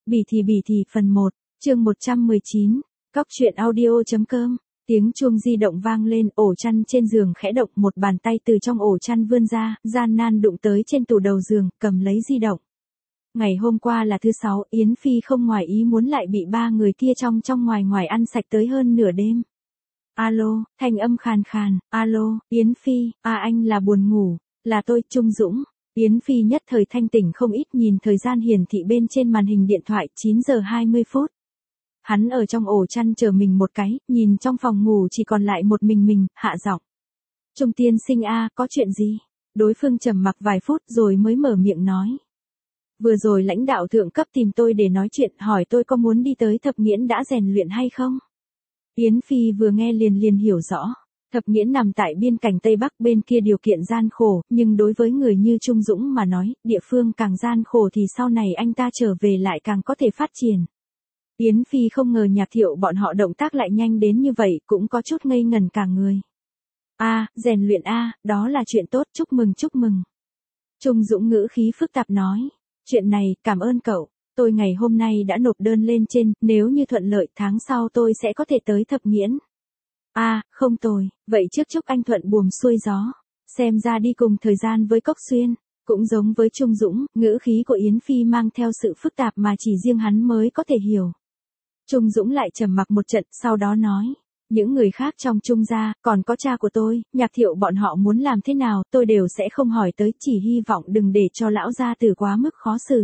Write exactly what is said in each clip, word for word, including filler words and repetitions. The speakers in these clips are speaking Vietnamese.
Bỉ thì bỉ thì phần một, chương một trăm mười chín, cóc truyện audio.com, tiếng chuông di động vang lên, ổ chăn trên giường khẽ động, một bàn tay từ trong ổ chăn vươn ra, gian nan đụng tới trên tủ đầu giường, cầm lấy di động. Ngày hôm qua là thứ sáu, Yến Phi không ngoài ý muốn lại bị ba người kia trong trong ngoài ngoài ăn sạch tới hơn nửa đêm. Alo, thanh âm khàn khàn, alo, Yến Phi, à anh là buồn ngủ, là tôi, Trung Dũng. Yến Phi nhất thời thanh tỉnh không ít, nhìn thời gian hiển thị bên trên màn hình điện thoại, chín giờ hai mươi phút. Hắn ở trong ổ chăn chờ mình một cái, nhìn trong phòng ngủ chỉ còn lại một mình mình, hạ giọng. Trung tiên sinh a, có chuyện gì? Đối phương trầm mặc vài phút rồi mới mở miệng nói. Vừa rồi lãnh đạo thượng cấp tìm tôi để nói chuyện, hỏi tôi có muốn đi tới Thập Nghiễn đã rèn luyện hay không? Yến Phi vừa nghe liền liền hiểu rõ. Thập Nghiễn nằm tại biên cảnh Tây Bắc, bên kia điều kiện gian khổ, nhưng đối với người như Trung Dũng mà nói, địa phương càng gian khổ thì sau này anh ta trở về lại càng có thể phát triển. Yến Phi không ngờ Nhạc Thiệu bọn họ động tác lại nhanh đến như vậy, cũng có chút ngây ngẩn cả người. A, rèn luyện a, đó là chuyện tốt, chúc mừng chúc mừng. Trung Dũng ngữ khí phức tạp nói, chuyện này, cảm ơn cậu, tôi ngày hôm nay đã nộp đơn lên trên, nếu như thuận lợi tháng sau tôi sẽ có thể tới Thập Nghiễn. A, à, không tồi, vậy trước chúc anh thuận buồm xuôi gió, xem ra đi cùng thời gian với Cốc Xuyên. Cũng giống với Trung Dũng, ngữ khí của Yến Phi mang theo sự phức tạp mà chỉ riêng hắn mới có thể hiểu. Trung Dũng lại trầm mặc một trận, sau đó nói, những người khác trong Trung gia, còn có cha của tôi, Nhạc Thiệu bọn họ muốn làm thế nào, tôi đều sẽ không hỏi tới, chỉ hy vọng đừng để cho lão gia tử quá mức khó xử.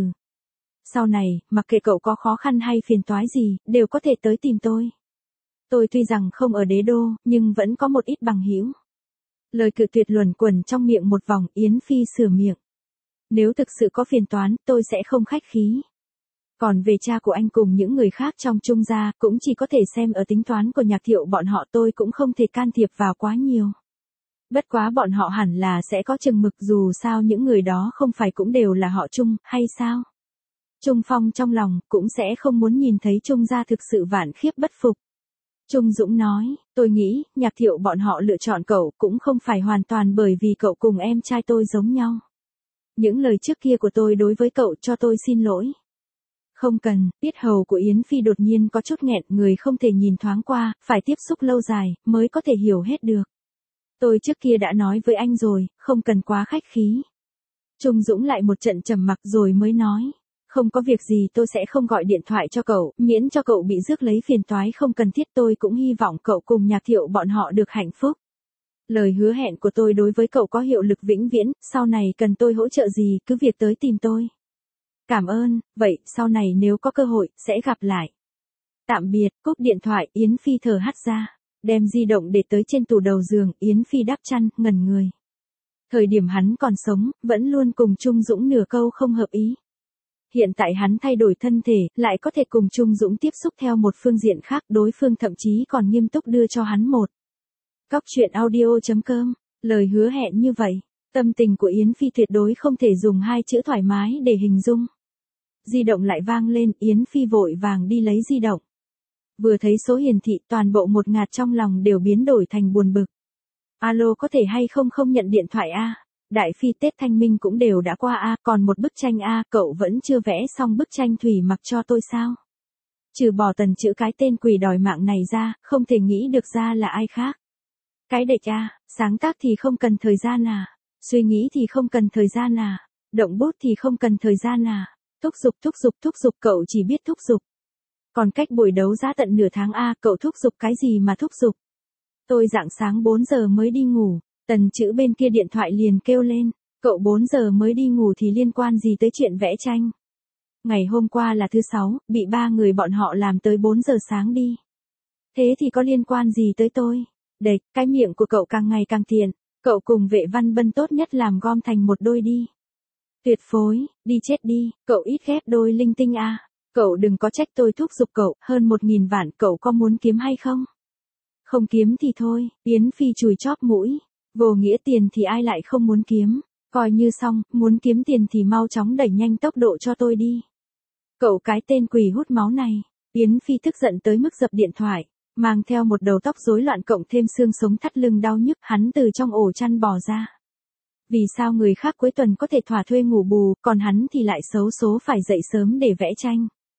Sau này, mặc kệ cậu có khó khăn hay phiền toái gì, đều có thể tới tìm tôi. Tôi tuy rằng không ở đế đô, nhưng vẫn có một ít bằng hữu. Lời cự tuyệt luẩn quẩn trong miệng một vòng, Yến Phi sửa miệng. Nếu thực sự có phiền toán, tôi sẽ không khách khí. Còn về cha của anh cùng những người khác trong Trung gia, cũng chỉ có thể xem ở tính toán của Nhạc Thiệu bọn họ, tôi cũng không thể can thiệp vào quá nhiều. Bất quá bọn họ hẳn là sẽ có chừng mực, dù sao những người đó không phải cũng đều là họ Trung, hay sao? Trung Phong trong lòng, cũng sẽ không muốn nhìn thấy Trung gia thực sự vạn khiếp bất phục. Trung Dũng nói, tôi nghĩ, Nhạc Thiệu bọn họ lựa chọn cậu cũng không phải hoàn toàn bởi vì cậu cùng em trai tôi giống nhau. Những lời trước kia của tôi đối với cậu, cho tôi xin lỗi. Không cần, tiết hầu của Yến Phi đột nhiên có chút nghẹn, người không thể nhìn thoáng qua, phải tiếp xúc lâu dài, mới có thể hiểu hết được. Tôi trước kia đã nói với anh rồi, không cần quá khách khí. Trung Dũng lại một trận trầm mặc rồi mới nói. Không có việc gì, tôi sẽ không gọi điện thoại cho cậu, miễn cho cậu bị rước lấy phiền toái không cần thiết, tôi cũng hy vọng cậu cùng Nhạc Thiệu bọn họ được hạnh phúc. Lời hứa hẹn của tôi đối với cậu có hiệu lực vĩnh viễn, sau này cần tôi hỗ trợ gì, cứ việc tới tìm tôi. Cảm ơn, vậy, sau này nếu có cơ hội, sẽ gặp lại. Tạm biệt, cúp điện thoại, Yến Phi thở hắt ra, đem di động để tới trên tủ đầu giường, Yến Phi đắp chăn, ngẩn người. Thời điểm hắn còn sống, vẫn luôn cùng Trung Dũng nửa câu không hợp ý. Hiện tại hắn thay đổi thân thể, lại có thể cùng Trung Dũng tiếp xúc theo một phương diện khác, đối phương thậm chí còn nghiêm túc đưa cho hắn một. Cóc truyện audio.com, lời hứa hẹn như vậy, tâm tình của Yến Phi tuyệt đối không thể dùng hai chữ thoải mái để hình dung. Di động lại vang lên, Yến Phi vội vàng đi lấy di động. Vừa thấy số hiển thị, toàn bộ một ngạt trong lòng đều biến đổi thành buồn bực. Alo, có thể hay không không nhận điện thoại a? Đại Phi, Tết Thanh Minh cũng đều đã qua a, còn một bức tranh a, cậu vẫn chưa vẽ xong bức tranh thủy mặc cho tôi sao? Trừ bỏ Tần chữ cái tên quỷ đòi mạng này ra, không thể nghĩ được ra là ai khác. Cái đệch a, sáng tác thì không cần thời gian à, suy nghĩ thì không cần thời gian à, động bút thì không cần thời gian à, thúc giục thúc giục thúc giục, cậu chỉ biết thúc giục. Còn cách buổi đấu giá tận nửa tháng a, cậu thúc giục cái gì mà thúc giục? Tôi rạng sáng bốn giờ mới đi ngủ. Tần chữ bên kia điện thoại liền kêu lên, cậu bốn giờ mới đi ngủ thì liên quan gì tới chuyện vẽ tranh? Ngày hôm qua là thứ sáu, bị ba người bọn họ làm tới bốn giờ sáng đi. Thế thì có liên quan gì tới tôi? Đệch, cái miệng của cậu càng ngày càng thiện, cậu cùng Vệ Văn Bân tốt nhất làm gom thành một đôi đi. Tuyệt phối, đi chết đi, cậu ít ghép đôi linh tinh a. Cậu đừng có trách tôi thúc giục cậu, hơn một nghìn vạn cậu có muốn kiếm hay không? Không kiếm thì thôi, Yến Phi chùi chóp mũi. Vô nghĩa tiền thì ai lại không muốn kiếm, coi như xong, muốn kiếm tiền thì mau chóng đẩy nhanh tốc độ cho tôi đi. Cậu cái tên quỷ hút máu này, Yến Phi tức giận tới mức dập điện thoại, mang theo một đầu tóc rối loạn cộng thêm xương sống thắt lưng đau nhức, hắn từ trong ổ chăn bò ra. Vì sao người khác cuối tuần có thể thỏa thuê ngủ bù, còn hắn thì lại xấu số phải dậy sớm để vẽ tranh?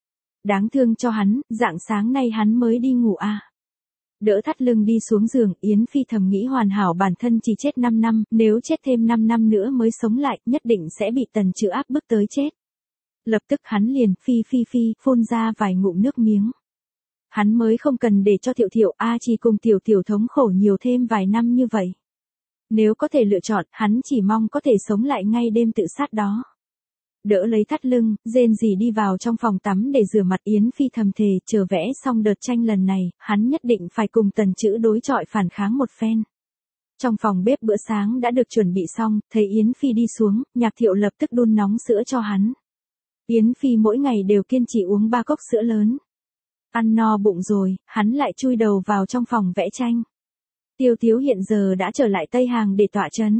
đáng thương cho hắn, rạng sáng nay hắn mới đi ngủ à. Đỡ thắt lưng đi xuống giường, Yến Phi thầm nghĩ hoàn hảo bản thân chỉ chết năm năm, nếu chết thêm năm năm nữa mới sống lại, nhất định sẽ bị Tần Trữ áp bức tới chết. Lập tức hắn liền phi phi phi, phun ra vài ngụm nước miếng. Hắn mới không cần để cho Thiệu Thiệu A Chi cùng Tiểu Tiểu thống khổ nhiều thêm vài năm như vậy. Nếu có thể lựa chọn, hắn chỉ mong có thể sống lại ngay đêm tự sát đó. Đỡ lấy thắt lưng, rên rỉ đi vào trong phòng tắm để rửa mặt. Yến Phi thầm thề, chờ vẽ xong đợt tranh lần này, hắn nhất định phải cùng Tần Trữ đối chọi phản kháng một phen. Trong phòng bếp bữa sáng đã được chuẩn bị xong, thấy Yến Phi đi xuống, Nhạc Thiệu lập tức đun nóng sữa cho hắn. Yến Phi mỗi ngày đều kiên trì uống ba cốc sữa lớn. Ăn no bụng rồi, hắn lại chui đầu vào trong phòng vẽ tranh. Tiêu Tiếu hiện giờ đã trở lại Tây Hàng để tọa trấn.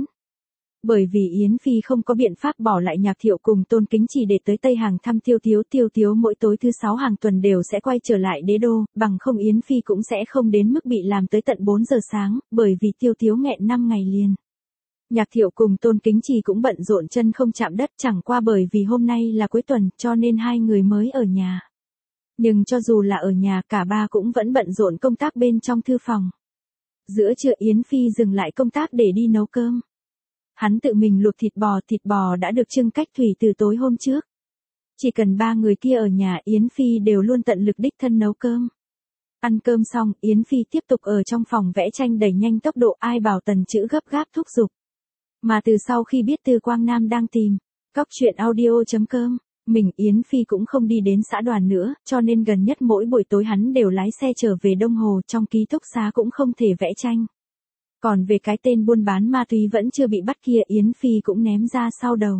Bởi vì Yến Phi không có biện pháp bỏ lại Nhạc Thiệu cùng Tôn Kính Trì để tới Tây Hàng thăm Tiêu Tiếu. Tiêu Tiếu mỗi tối thứ sáu hàng tuần đều sẽ quay trở lại đế đô, bằng không Yến Phi cũng sẽ không đến mức bị làm tới tận bốn giờ sáng, bởi vì Tiêu Tiếu nghẹn năm ngày liền. Nhạc Thiệu cùng Tôn Kính Trì cũng bận rộn chân không chạm đất, chẳng qua bởi vì hôm nay là cuối tuần cho nên hai người mới ở nhà. Nhưng cho dù là ở nhà, cả ba cũng vẫn bận rộn công tác bên trong thư phòng. Giữa trưa Yến Phi dừng lại công tác để đi nấu cơm. Hắn tự mình luộc thịt bò, thịt bò đã được trưng cách thủy từ tối hôm trước. Chỉ cần ba người kia ở nhà, Yến Phi đều luôn tận lực đích thân nấu cơm. Ăn cơm xong, Yến Phi tiếp tục ở trong phòng vẽ tranh đẩy nhanh tốc độ, ai bảo Tần Trữ gấp gáp thúc giục. Mà từ sau khi biết Tư Quang Nam đang tìm Cóc Truyện Audio chấm com, mình Yến Phi cũng không đi đến xã đoàn nữa, cho nên gần nhất mỗi buổi tối hắn đều lái xe trở về Đông Hồ, trong ký túc xá cũng không thể vẽ tranh. Còn về cái tên buôn bán ma túy vẫn chưa bị bắt kia, Yến Phi cũng ném ra sau đầu.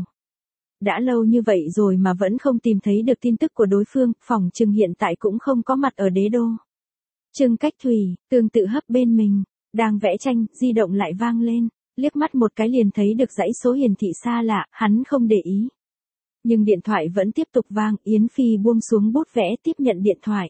Đã lâu như vậy rồi mà vẫn không tìm thấy được tin tức của đối phương, phỏng chừng hiện tại cũng không có mặt ở đế đô. Trưng Cách Thủy, tương tự hấp bên mình, đang vẽ tranh, di động lại vang lên, liếc mắt một cái liền thấy được dãy số hiển thị xa lạ, hắn không để ý. Nhưng điện thoại vẫn tiếp tục vang, Yến Phi buông xuống bút vẽ tiếp nhận điện thoại.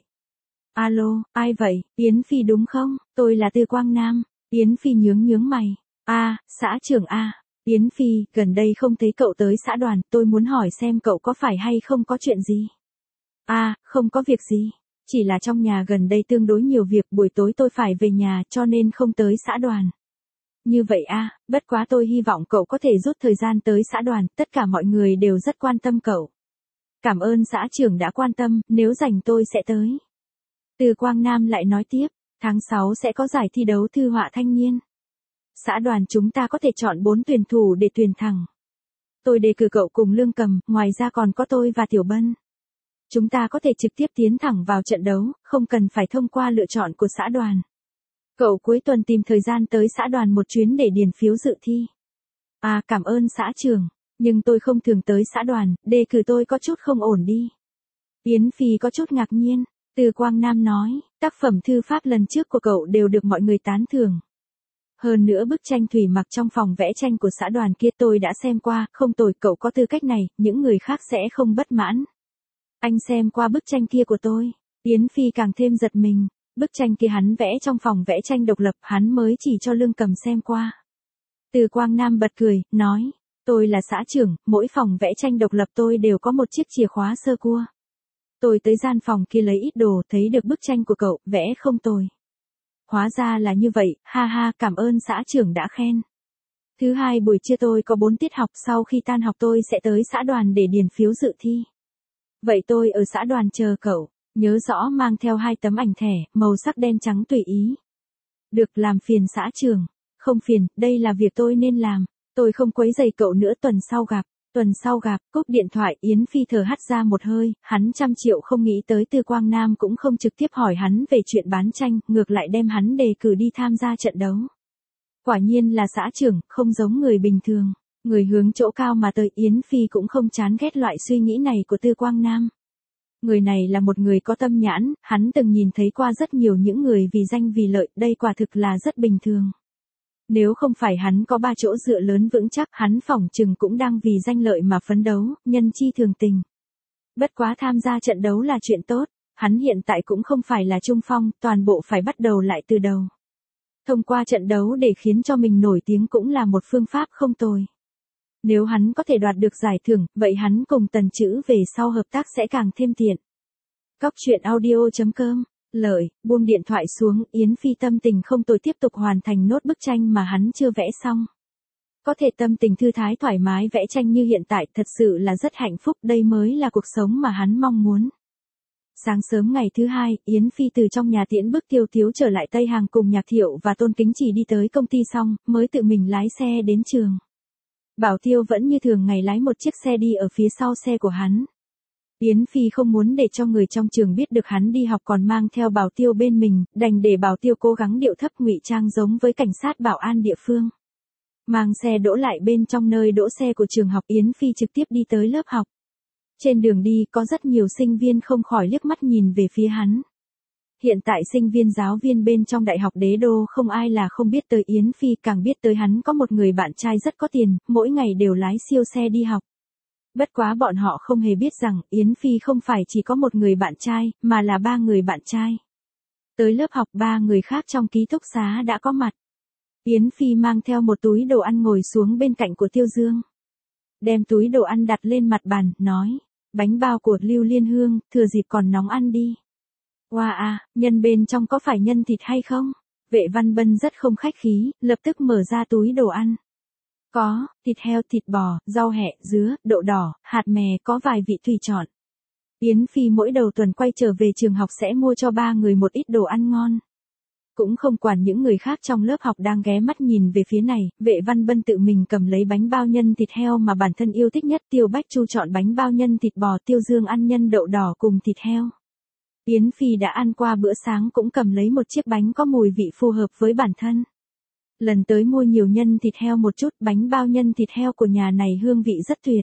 Alo, ai vậy, Yến Phi đúng không, tôi là Tư Quang Nam. Yến Phi nhướng nhướng mày. A, à, xã trưởng A. À. Yến Phi, gần đây không thấy cậu tới xã đoàn, tôi muốn hỏi xem cậu có phải hay không có chuyện gì. A, à, không có việc gì. Chỉ là trong nhà gần đây tương đối nhiều việc, buổi tối tôi phải về nhà cho nên không tới xã đoàn. Như vậy a, à, bất quá tôi hy vọng cậu có thể rút thời gian tới xã đoàn, tất cả mọi người đều rất quan tâm cậu. Cảm ơn xã trưởng đã quan tâm, nếu rảnh tôi sẽ tới. Từ Quang Nam lại nói tiếp. Tháng sáu sẽ có giải thi đấu thư họa thanh niên. Xã đoàn chúng ta có thể chọn bốn tuyển thủ để tuyển thẳng. Tôi đề cử cậu cùng Lương Cầm, ngoài ra còn có tôi và Tiểu Bân. Chúng ta có thể trực tiếp tiến thẳng vào trận đấu, không cần phải thông qua lựa chọn của xã đoàn. Cậu cuối tuần tìm thời gian tới xã đoàn một chuyến để điền phiếu dự thi. À, cảm ơn xã trưởng, nhưng tôi không thường tới xã đoàn, đề cử tôi có chút không ổn đi. Yến Phi có chút ngạc nhiên. Từ Quang Nam nói, tác phẩm thư pháp lần trước của cậu đều được mọi người tán thưởng. Hơn nữa bức tranh thủy mặc trong phòng vẽ tranh của xã đoàn kia tôi đã xem qua, không tồi, cậu có tư cách này, những người khác sẽ không bất mãn. Anh xem qua bức tranh kia của tôi, Yến Phi càng thêm giật mình, bức tranh kia hắn vẽ trong phòng vẽ tranh độc lập, hắn mới chỉ cho Lương Cầm xem qua. Từ Quang Nam bật cười, nói, tôi là xã trưởng, mỗi phòng vẽ tranh độc lập tôi đều có một chiếc chìa khóa sơ cua. Tôi tới gian phòng kia lấy ít đồ, thấy được bức tranh của cậu, vẽ không tồi. Hóa ra là như vậy, ha ha, cảm ơn xã trưởng đã khen. Thứ hai buổi trưa tôi có bốn tiết học, sau khi tan học tôi sẽ tới xã đoàn để điền phiếu dự thi. Vậy tôi ở xã đoàn chờ cậu, nhớ rõ mang theo hai tấm ảnh thẻ, màu sắc đen trắng tùy ý. Được, làm phiền xã trưởng. Không phiền, đây là việc tôi nên làm, tôi không quấy rầy cậu nữa, tuần sau gặp. Tuần sau gặp, cúp điện thoại, Yến Phi thở hắt ra một hơi, hắn trăm triệu không nghĩ tới Tư Quang Nam cũng không trực tiếp hỏi hắn về chuyện bán tranh, ngược lại đem hắn đề cử đi tham gia trận đấu. Quả nhiên là xã trưởng, không giống người bình thường, người hướng chỗ cao mà tới. Yến Phi cũng không chán ghét loại suy nghĩ này của Tư Quang Nam. Người này là một người có tâm nhãn, hắn từng nhìn thấy qua rất nhiều những người vì danh vì lợi, đây quả thực là rất bình thường. Nếu không phải hắn có ba chỗ dựa lớn vững chắc, hắn phỏng chừng cũng đang vì danh lợi mà phấn đấu, nhân chi thường tình. Bất quá tham gia trận đấu là chuyện tốt, hắn hiện tại cũng không phải là trung phong, toàn bộ phải bắt đầu lại từ đầu. Thông qua trận đấu để khiến cho mình nổi tiếng cũng là một phương pháp không tồi. Nếu hắn có thể đoạt được giải thưởng, vậy hắn cùng Tần Trữ về sau hợp tác sẽ càng thêm tiện. Cóc truyện audio chấm com. Lợi, buông điện thoại xuống, Yến Phi tâm tình không tồi tiếp tục hoàn thành nốt bức tranh mà hắn chưa vẽ xong. Có thể tâm tình thư thái thoải mái vẽ tranh như hiện tại thật sự là rất hạnh phúc, đây mới là cuộc sống mà hắn mong muốn. Sáng sớm ngày thứ hai, Yến Phi từ trong nhà tiễn bước Tiêu Tiếu trở lại Tây Hàng cùng Nhạc Thiệu và Tôn Kính Chỉ đi tới công ty xong, mới tự mình lái xe đến trường. Bảo Tiêu vẫn như thường ngày lái một chiếc xe đi ở phía sau xe của hắn. Yến Phi không muốn để cho người trong trường biết được hắn đi học còn mang theo Bảo Tiêu bên mình, đành để Bảo Tiêu cố gắng điệu thấp ngụy trang giống với cảnh sát bảo an địa phương. Mang xe đỗ lại bên trong nơi đỗ xe của trường học, Yến Phi trực tiếp đi tới lớp học. Trên đường đi có rất nhiều sinh viên không khỏi liếc mắt nhìn về phía hắn. Hiện tại sinh viên giáo viên bên trong Đại học Đế Đô không ai là không biết tới Yến Phi, càng biết tới hắn có một người bạn trai rất có tiền, mỗi ngày đều lái siêu xe đi học. Bất quá bọn họ không hề biết rằng Yến Phi không phải chỉ có một người bạn trai, mà là ba người bạn trai. Tới lớp học ba người khác trong ký túc xá đã có mặt. Yến Phi mang theo một túi đồ ăn ngồi xuống bên cạnh của Tiêu Dương. Đem túi đồ ăn đặt lên mặt bàn, nói, bánh bao của Lưu Liên Hương, thừa dịp còn nóng ăn đi. Wow à, nhân bên trong có phải nhân thịt hay không? Vệ Văn Bân rất không khách khí, lập tức mở ra túi đồ ăn. Có, thịt heo, thịt bò, rau hẹ, dứa, đậu đỏ, hạt mè, có vài vị tùy chọn. Yến Phi mỗi đầu tuần quay trở về trường học sẽ mua cho ba người một ít đồ ăn ngon. Cũng không quản những người khác trong lớp học đang ghé mắt nhìn về phía này, Vệ Văn Bân tự mình cầm lấy bánh bao nhân thịt heo mà bản thân yêu thích nhất, Tiêu Bách Chu chọn bánh bao nhân thịt bò, Tiêu Dương ăn nhân đậu đỏ cùng thịt heo. Yến Phi đã ăn qua bữa sáng cũng cầm lấy một chiếc bánh có mùi vị phù hợp với bản thân. Lần tới mua nhiều nhân thịt heo một chút, bánh bao nhân thịt heo của nhà này hương vị rất tuyệt.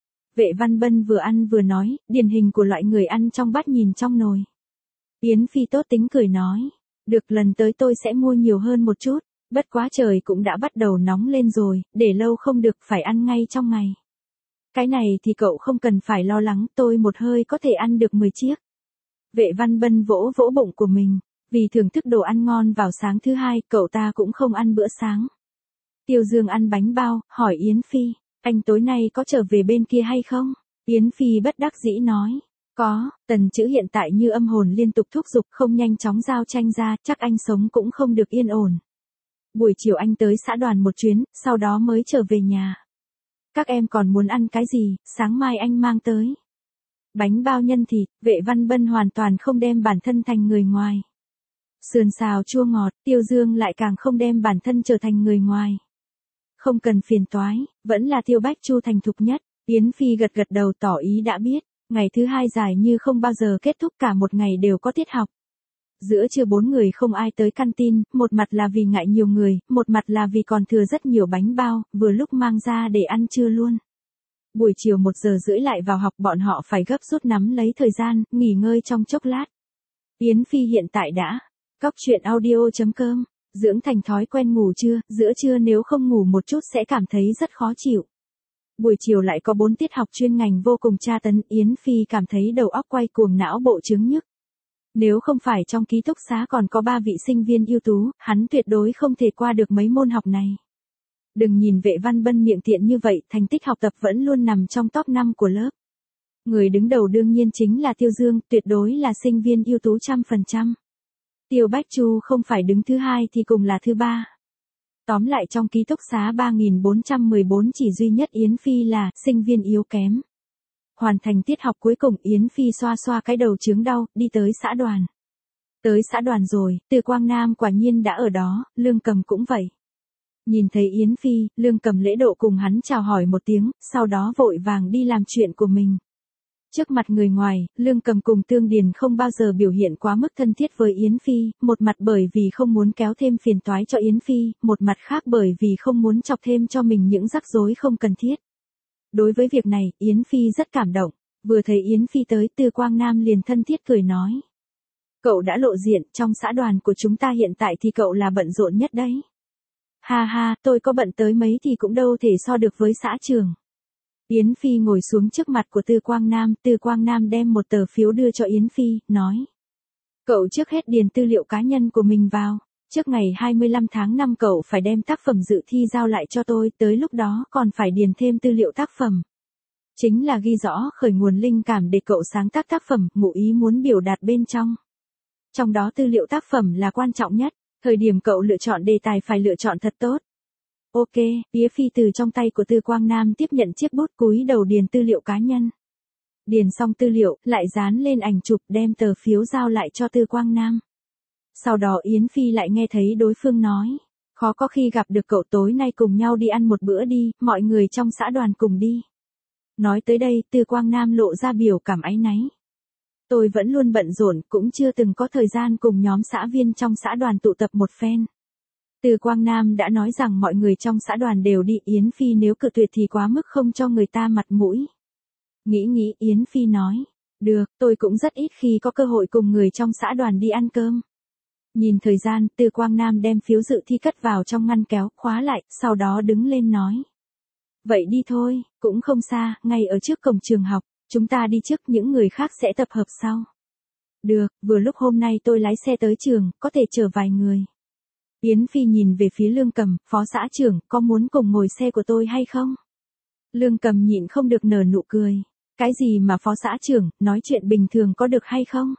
Vệ Văn Bân vừa ăn vừa nói, điển hình của loại người ăn trong bát nhìn trong nồi. Yến Phi tốt tính cười nói, được, lần tới tôi sẽ mua nhiều hơn một chút, bất quá trời cũng đã bắt đầu nóng lên rồi, để lâu không được, phải ăn ngay trong ngày. Cái này thì cậu không cần phải lo lắng, tôi một hơi có thể ăn được mười chiếc. Vệ Văn Bân vỗ vỗ bụng của mình, vì thưởng thức đồ ăn ngon vào sáng thứ hai, cậu ta cũng không ăn bữa sáng. Tiêu Dương ăn bánh bao, hỏi Yến Phi, anh tối nay có trở về bên kia hay không? Yến Phi bất đắc dĩ nói, có, Tần Chữ hiện tại như âm hồn liên tục thúc giục không nhanh chóng giao tranh ra, chắc anh sống cũng không được yên ổn. Buổi chiều anh tới xã đoàn một chuyến, sau đó mới trở về nhà. Các em còn muốn ăn cái gì, sáng mai anh mang tới. Bánh bao nhân thịt, Vệ Văn Bân hoàn toàn không đem bản thân thành người ngoài. Sườn xào chua ngọt, Tiêu Dương lại càng không đem bản thân trở thành người ngoài. Không cần phiền toái, vẫn là Tiêu Bách Chu thành thục nhất. Yến Phi gật gật đầu tỏ ý đã biết. Ngày thứ hai dài như không bao giờ kết thúc, cả một ngày đều có tiết học. Giữa trưa bốn người không ai tới canteen, một mặt là vì ngại nhiều người, một mặt là vì còn thừa rất nhiều bánh bao, vừa lúc mang ra để ăn trưa luôn. Buổi chiều một giờ rưỡi lại vào học, bọn họ phải gấp rút nắm lấy thời gian, nghỉ ngơi trong chốc lát. Yến Phi hiện tại đã, cóc truyện audio chấm com, dưỡng thành thói quen ngủ trưa, giữa trưa nếu không ngủ một chút sẽ cảm thấy rất khó chịu. Buổi chiều lại có bốn tiết học chuyên ngành vô cùng tra tấn, Yến Phi cảm thấy đầu óc quay cuồng, não bộ chứng nhức. Nếu không phải trong ký túc xá còn có ba vị sinh viên ưu tú, hắn tuyệt đối không thể qua được mấy môn học này. Đừng nhìn Vệ Văn Bân miệng tiện như vậy, thành tích học tập vẫn luôn nằm trong top năm của lớp. Người đứng đầu đương nhiên chính là Tiêu Dương, tuyệt đối là sinh viên ưu tú trăm phần trăm. Tiêu Bách Chu không phải đứng thứ hai thì cùng là thứ ba. Tóm lại trong ký túc xá ba nghìn bốn trăm mười bốn chỉ duy nhất Yến Phi là sinh viên yếu kém. Hoàn thành tiết học cuối cùng, Yến Phi xoa xoa cái đầu chướng đau, đi tới xã đoàn. Tới xã đoàn rồi, Từ Quang Nam quả nhiên đã ở đó, Lương Cầm cũng vậy. Nhìn thấy Yến Phi, Lương Cầm lễ độ cùng hắn chào hỏi một tiếng, sau đó vội vàng đi làm chuyện của mình. Trước mặt người ngoài, Lương Cầm cùng Tương Điền không bao giờ biểu hiện quá mức thân thiết với Yến Phi, một mặt bởi vì không muốn kéo thêm phiền toái cho Yến Phi, một mặt khác bởi vì không muốn chọc thêm cho mình những rắc rối không cần thiết. Đối với việc này, Yến Phi rất cảm động, vừa thấy Yến Phi tới, Từ Quang Nam liền thân thiết cười nói. Cậu đã lộ diện, trong xã đoàn của chúng ta hiện tại thì cậu là bận rộn nhất đấy. Ha ha, tôi có bận tới mấy thì cũng đâu thể so được với xã trường. Yến Phi ngồi xuống trước mặt của Từ Quang Nam, Từ Quang Nam đem một tờ phiếu đưa cho Yến Phi, nói. Cậu trước hết điền tư liệu cá nhân của mình vào, trước ngày hai mươi lăm tháng năm cậu phải đem tác phẩm dự thi giao lại cho tôi, tới lúc đó còn phải điền thêm tư liệu tác phẩm. Chính là ghi rõ khởi nguồn linh cảm để cậu sáng tác tác phẩm, ngụ ý muốn biểu đạt bên trong. Trong đó tư liệu tác phẩm là quan trọng nhất, thời điểm cậu lựa chọn đề tài phải lựa chọn thật tốt. Ok, Yến Phi từ trong tay của Tư Quang Nam tiếp nhận chiếc bút, cúi đầu điền tư liệu cá nhân. Điền xong tư liệu, lại dán lên ảnh chụp, đem tờ phiếu giao lại cho Tư Quang Nam. Sau đó Yến Phi lại nghe thấy đối phương nói, khó có khi gặp được cậu, tối nay cùng nhau đi ăn một bữa đi, mọi người trong xã đoàn cùng đi. Nói tới đây, Tư Quang Nam lộ ra biểu cảm áy náy. Tôi vẫn luôn bận rộn, cũng chưa từng có thời gian cùng nhóm xã viên trong xã đoàn tụ tập một phen. Tư Quang Nam đã nói rằng mọi người trong xã đoàn đều đi, Yến Phi nếu cự tuyệt thì quá mức không cho người ta mặt mũi. Nghĩ nghĩ, Yến Phi nói, được, tôi cũng rất ít khi có cơ hội cùng người trong xã đoàn đi ăn cơm. Nhìn thời gian, Tư Quang Nam đem phiếu dự thi cất vào trong ngăn kéo, khóa lại, sau đó đứng lên nói. Vậy đi thôi, cũng không xa, ngay ở trước cổng trường học, chúng ta đi trước, những người khác sẽ tập hợp sau. Được, vừa lúc hôm nay tôi lái xe tới trường, có thể chở vài người. Yến Phi nhìn về phía Lương Cầm, phó xã trưởng, có muốn cùng ngồi xe của tôi hay không? Lương Cầm nhịn không được nở nụ cười. Cái gì mà phó xã trưởng, nói chuyện bình thường có được hay không?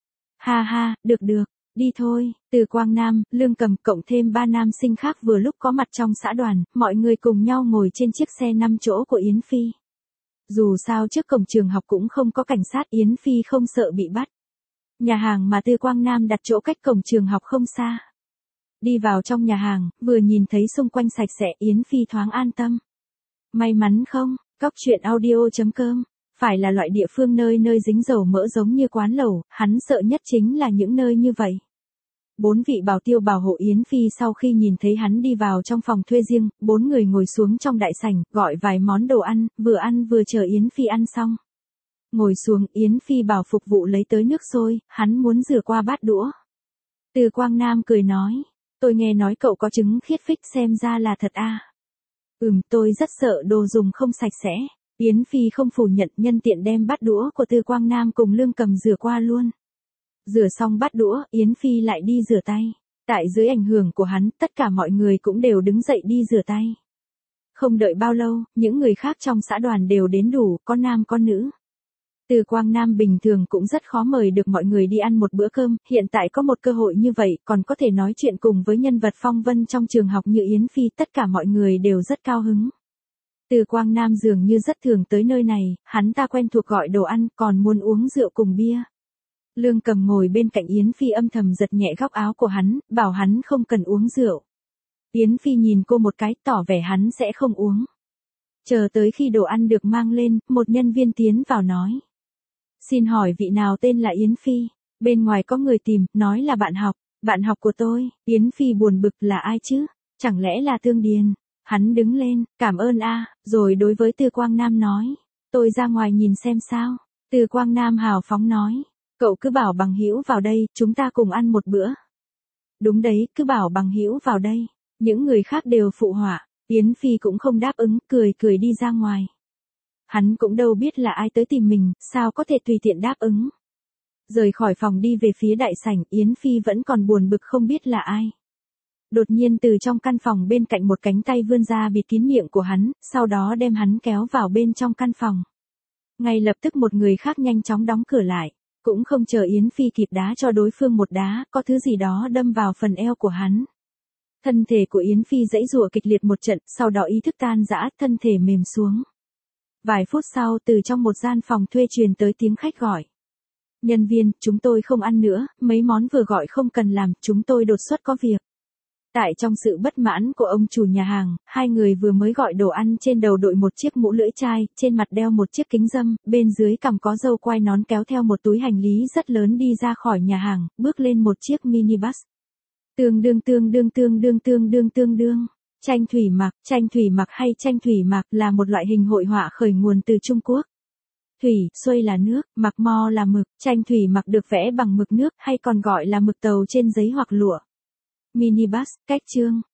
Ha ha, được được, đi thôi. Từ Quang Nam, Lương Cầm cộng thêm ba nam sinh khác vừa lúc có mặt trong xã đoàn, mọi người cùng nhau ngồi trên chiếc xe năm chỗ của Yến Phi. Dù sao trước cổng trường học cũng không có cảnh sát, Yến Phi không sợ bị bắt. Nhà hàng mà Tư Quang Nam đặt chỗ cách cổng trường học không xa. Đi vào trong nhà hàng, vừa nhìn thấy xung quanh sạch sẽ, Yến Phi thoáng an tâm. May mắn không, cóc truyện audio chấm com, phải là loại địa phương nơi nơi dính dầu mỡ giống như quán lẩu, hắn sợ nhất chính là những nơi như vậy. Bốn vị bảo tiêu bảo hộ Yến Phi sau khi nhìn thấy hắn đi vào trong phòng thuê riêng, bốn người ngồi xuống trong đại sảnh, gọi vài món đồ ăn, vừa ăn vừa chờ Yến Phi ăn xong. Ngồi xuống, Yến Phi bảo phục vụ lấy tới nước sôi, hắn muốn rửa qua bát đũa. Từ Quang Nam cười nói, tôi nghe nói cậu có chứng khiết phích, xem ra là thật à. Ừm, tôi rất sợ đồ dùng không sạch sẽ. Yến Phi không phủ nhận, nhân tiện đem bát đũa của Tư Quang Nam cùng Lương Cầm rửa qua luôn. Rửa xong bát đũa, Yến Phi lại đi rửa tay. Tại dưới ảnh hưởng của hắn, tất cả mọi người cũng đều đứng dậy đi rửa tay. Không đợi bao lâu, những người khác trong xã đoàn đều đến đủ, có nam có nữ. Tư Quang Nam bình thường cũng rất khó mời được mọi người đi ăn một bữa cơm, hiện tại có một cơ hội như vậy, còn có thể nói chuyện cùng với nhân vật phong vân trong trường học như Yến Phi, tất cả mọi người đều rất cao hứng. Tư Quang Nam dường như rất thường tới nơi này, hắn ta quen thuộc gọi đồ ăn, còn muốn uống rượu cùng bia. Lương Cầm ngồi bên cạnh Yến Phi âm thầm giật nhẹ góc áo của hắn, bảo hắn không cần uống rượu. Yến Phi nhìn cô một cái, tỏ vẻ hắn sẽ không uống. Chờ tới khi đồ ăn được mang lên, một nhân viên tiến vào nói. Xin hỏi vị nào tên là Yến Phi? Bên ngoài có người tìm, nói là bạn học. Bạn học của tôi. Yến Phi buồn bực, là ai chứ? Chẳng lẽ là Tương Điền? Hắn đứng lên, cảm ơn a, rồi đối với Tư Quang Nam nói. Tôi ra ngoài nhìn xem sao. Tư Quang Nam hào phóng nói. Cậu cứ bảo bằng hữu vào đây, chúng ta cùng ăn một bữa. Đúng đấy, cứ bảo bằng hữu vào đây. Những người khác đều phụ họa. Yến Phi cũng không đáp ứng, cười cười đi ra ngoài. Hắn cũng đâu biết là ai tới tìm mình, sao có thể tùy tiện đáp ứng. Rời khỏi phòng đi về phía đại sảnh, Yến Phi vẫn còn buồn bực không biết là ai. Đột nhiên từ trong căn phòng bên cạnh một cánh tay vươn ra bịt kín miệng của hắn, sau đó đem hắn kéo vào bên trong căn phòng. Ngay lập tức một người khác nhanh chóng đóng cửa lại, cũng không chờ Yến Phi kịp đá cho đối phương một đá, có thứ gì đó đâm vào phần eo của hắn. Thân thể của Yến Phi giãy giụa kịch liệt một trận, sau đó ý thức tan rã, thân thể mềm xuống. Vài phút sau, từ trong một gian phòng thuê truyền tới tiếng khách gọi. Nhân viên, chúng tôi không ăn nữa, mấy món vừa gọi không cần làm, chúng tôi đột xuất có việc. Tại trong sự bất mãn của ông chủ nhà hàng, hai người vừa mới gọi đồ ăn, trên đầu đội một chiếc mũ lưỡi chai, trên mặt đeo một chiếc kính râm, bên dưới cằm có râu quai nón, kéo theo một túi hành lý rất lớn đi ra khỏi nhà hàng, bước lên một chiếc minibus. Tương đương tương đương tương đương tương đương tương đương. Tranh thủy mặc, tranh thủy mặc hay tranh thủy mặc là một loại hình hội họa khởi nguồn từ Trung Quốc. Thủy, xuôi là nước, mặc mo là mực, tranh thủy mặc được vẽ bằng mực nước hay còn gọi là mực tàu trên giấy hoặc lụa. Minibus, cách chương.